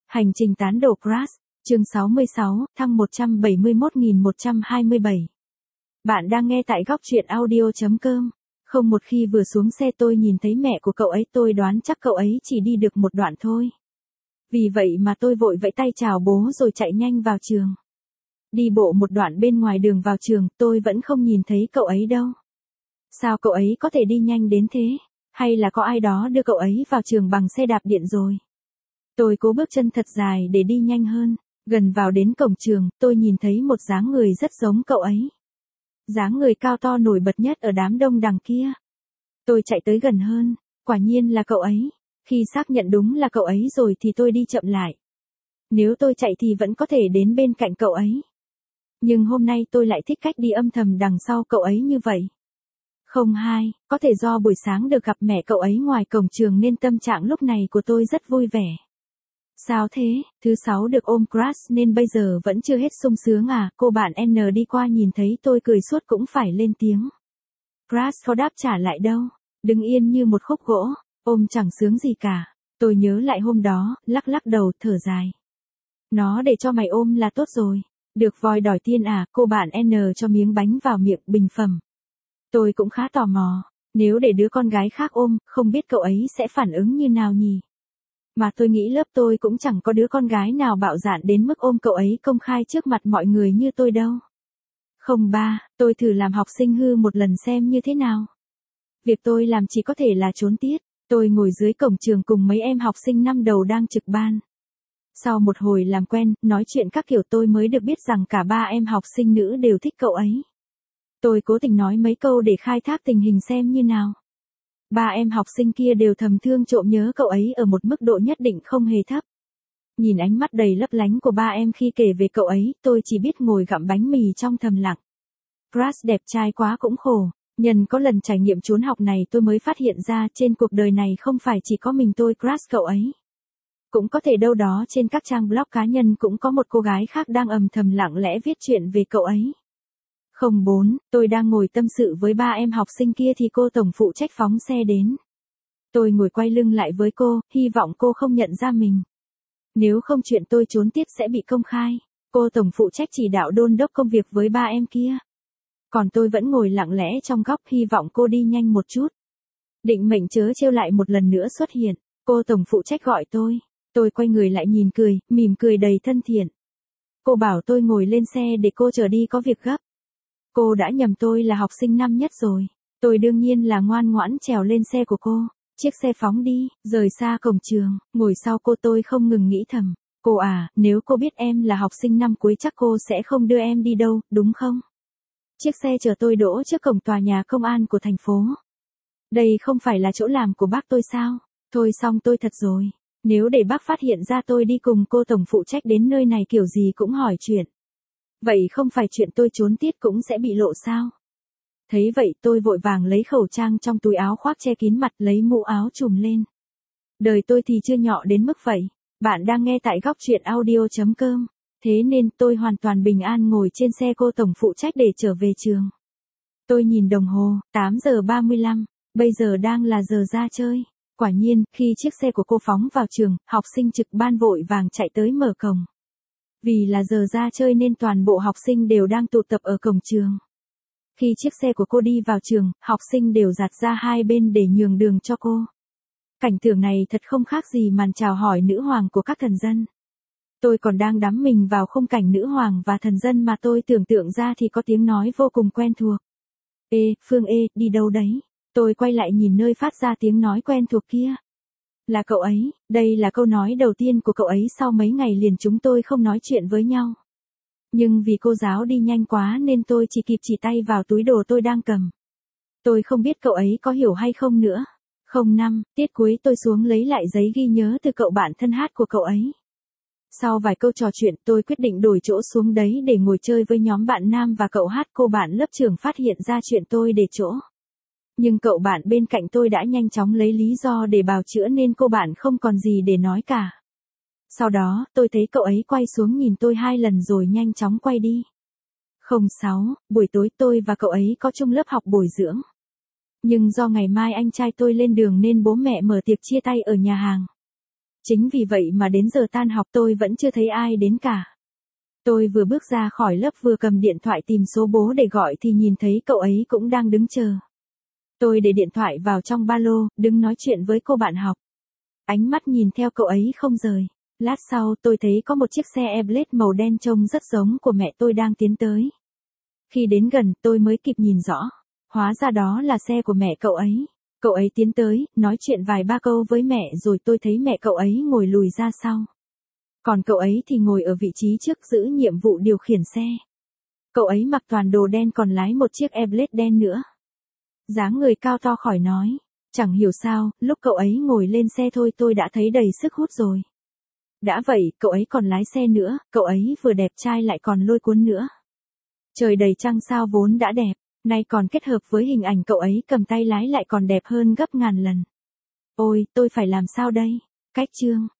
Hành trình tán đổ Crash, chương 66, thăng 171.127. Bạn đang nghe tại góc truyện audio.com. Không, một khi vừa xuống xe tôi nhìn thấy mẹ của cậu ấy, tôi đoán chắc cậu ấy chỉ đi được một đoạn thôi. Vì vậy mà tôi vội vẫy tay chào bố rồi chạy nhanh vào trường. Đi bộ một đoạn bên ngoài đường vào trường, tôi vẫn không nhìn thấy cậu ấy đâu. Sao cậu ấy có thể đi nhanh đến thế? Hay là có ai đó đưa cậu ấy vào trường bằng xe đạp điện rồi? Tôi cố bước chân thật dài để đi nhanh hơn. Gần vào đến cổng trường, tôi nhìn thấy một dáng người rất giống cậu ấy. Dáng người cao to nổi bật nhất ở đám đông đằng kia. Tôi chạy tới gần hơn, quả nhiên là cậu ấy. Khi xác nhận đúng là cậu ấy rồi thì tôi đi chậm lại. Nếu tôi chạy thì vẫn có thể đến bên cạnh cậu ấy. Nhưng hôm nay tôi lại thích cách đi âm thầm đằng sau cậu ấy như vậy. Không hay, có thể do buổi sáng được gặp mẹ cậu ấy ngoài cổng trường nên tâm trạng lúc này của tôi rất vui vẻ. Sao thế, thứ sáu được ôm Crash nên bây giờ vẫn chưa hết sung sướng à? Cô bạn N đi qua nhìn thấy tôi cười suốt cũng phải lên tiếng. Crash có đáp trả lại đâu, đứng yên như một khúc gỗ, ôm chẳng sướng gì cả. Tôi nhớ lại hôm đó, lắc lắc đầu thở dài. Nó để cho mày ôm là tốt rồi. Được voi đòi tiên à? Cô bạn N cho miếng bánh vào miệng bình phẩm. Tôi cũng khá tò mò, nếu để đứa con gái khác ôm, không biết cậu ấy sẽ phản ứng như nào nhỉ? Mà tôi nghĩ lớp tôi cũng chẳng có đứa con gái nào bạo dạn đến mức ôm cậu ấy công khai trước mặt mọi người như tôi đâu. Không ba, tôi thử làm học sinh hư một lần xem như thế nào. Việc tôi làm chỉ có thể là trốn tiết. Tôi ngồi dưới cổng trường cùng mấy em học sinh năm đầu đang trực ban. Sau một hồi làm quen, nói chuyện các kiểu tôi mới được biết rằng cả ba em học sinh nữ đều thích cậu ấy. Tôi cố tình nói mấy câu để khai thác tình hình xem như nào. Ba em học sinh kia đều thầm thương trộm nhớ cậu ấy ở một mức độ nhất định không hề thấp. Nhìn ánh mắt đầy lấp lánh của ba em khi kể về cậu ấy, tôi chỉ biết ngồi gặm bánh mì trong thầm lặng. Crash đẹp trai quá cũng khổ. Nhân có lần trải nghiệm trốn học này tôi mới phát hiện ra trên cuộc đời này không phải chỉ có mình tôi crush cậu ấy. Cũng có thể đâu đó trên các trang blog cá nhân cũng có một cô gái khác đang âm thầm lặng lẽ viết chuyện về cậu ấy. 04, tôi đang ngồi tâm sự với ba em học sinh kia thì cô tổng phụ trách phóng xe đến. Tôi ngồi quay lưng lại với cô, hy vọng cô không nhận ra mình. Nếu không chuyện tôi trốn tiết sẽ bị công khai. Cô tổng phụ trách chỉ đạo đôn đốc công việc với ba em kia. Còn tôi vẫn ngồi lặng lẽ trong góc hy vọng cô đi nhanh một chút. Định mệnh chớ trêu lại một lần nữa xuất hiện. Cô tổng phụ trách gọi tôi. Tôi quay người lại nhìn cười, mỉm cười đầy thân thiện. Cô bảo tôi ngồi lên xe để cô chở đi có việc gấp. Cô đã nhầm tôi là học sinh năm nhất rồi. Tôi đương nhiên là ngoan ngoãn trèo lên xe của cô. Chiếc xe phóng đi, rời xa cổng trường, ngồi sau cô tôi không ngừng nghĩ thầm. Cô à, nếu cô biết em là học sinh năm cuối chắc cô sẽ không đưa em đi đâu, đúng không? Chiếc xe chở tôi đỗ trước cổng tòa nhà công an của thành phố. Đây không phải là chỗ làm của bác tôi sao? Thôi xong tôi thật rồi. Nếu để bác phát hiện ra tôi đi cùng cô tổng phụ trách đến nơi này kiểu gì cũng hỏi chuyện. Vậy không phải chuyện tôi trốn tiết cũng sẽ bị lộ sao? Thấy vậy tôi vội vàng lấy khẩu trang trong túi áo khoác che kín mặt lấy mũ áo trùm lên. Đời tôi thì chưa nhọ đến mức vậy. Bạn đang nghe tại góc truyện audio.com. Thế nên tôi hoàn toàn bình an ngồi trên xe cô tổng phụ trách để trở về trường. Tôi nhìn đồng hồ, 8 giờ 35, bây giờ đang là giờ ra chơi. Quả nhiên, khi chiếc xe của cô phóng vào trường, học sinh trực ban vội vàng chạy tới mở cổng. Vì là giờ ra chơi nên toàn bộ học sinh đều đang tụ tập ở cổng trường. Khi chiếc xe của cô đi vào trường, học sinh đều dạt ra hai bên để nhường đường cho cô. Cảnh tượng này thật không khác gì màn chào hỏi nữ hoàng của các thần dân. Tôi còn đang đắm mình vào khung cảnh nữ hoàng và thần dân mà tôi tưởng tượng ra thì có tiếng nói vô cùng quen thuộc. Ê, Phương ê, đi đâu đấy? Tôi quay lại nhìn nơi phát ra tiếng nói quen thuộc kia. Là cậu ấy, đây là câu nói đầu tiên của cậu ấy sau mấy ngày liền chúng tôi không nói chuyện với nhau. Nhưng vì cô giáo đi nhanh quá nên tôi chỉ kịp chỉ tay vào túi đồ tôi đang cầm. Tôi không biết cậu ấy có hiểu hay không nữa. 05, tiết cuối tôi xuống lấy lại giấy ghi nhớ từ cậu bạn thân hát của cậu ấy. Sau vài câu trò chuyện tôi quyết định đổi chỗ xuống đấy để ngồi chơi với nhóm bạn nam và cậu hát. Cô bạn lớp trưởng phát hiện ra chuyện tôi để chỗ. Nhưng cậu bạn bên cạnh tôi đã nhanh chóng lấy lý do để bào chữa nên cô bạn không còn gì để nói cả. Sau đó, tôi thấy cậu ấy quay xuống nhìn tôi 2 lần rồi nhanh chóng quay đi. 06, buổi tối tôi và cậu ấy có chung lớp học bồi dưỡng. Nhưng do ngày mai anh trai tôi lên đường nên bố mẹ mở tiệc chia tay ở nhà hàng. Chính vì vậy mà đến giờ tan học tôi vẫn chưa thấy ai đến cả. Tôi vừa bước ra khỏi lớp vừa cầm điện thoại tìm số bố để gọi thì nhìn thấy cậu ấy cũng đang đứng chờ. Tôi để điện thoại vào trong ba lô, đứng nói chuyện với cô bạn học. Ánh mắt nhìn theo cậu ấy không rời. Lát sau tôi thấy có một chiếc xe Airblade màu đen trông rất giống của mẹ tôi đang tiến tới. Khi đến gần tôi mới kịp nhìn rõ. Hóa ra đó là xe của mẹ cậu ấy. Cậu ấy tiến tới, nói chuyện vài ba câu với mẹ rồi tôi thấy mẹ cậu ấy ngồi lùi ra sau. Còn cậu ấy thì ngồi ở vị trí trước giữ nhiệm vụ điều khiển xe. Cậu ấy mặc toàn đồ đen còn lái một chiếc Airblade đen nữa. Dáng người cao to khỏi nói. Chẳng hiểu sao, lúc cậu ấy ngồi lên xe thôi tôi đã thấy đầy sức hút rồi. Đã vậy, cậu ấy còn lái xe nữa, cậu ấy vừa đẹp trai lại còn lôi cuốn nữa. Trời đầy trăng sao vốn đã đẹp, nay còn kết hợp với hình ảnh cậu ấy cầm tay lái lại còn đẹp hơn gấp ngàn lần. Ôi, tôi phải làm sao đây? Cách chương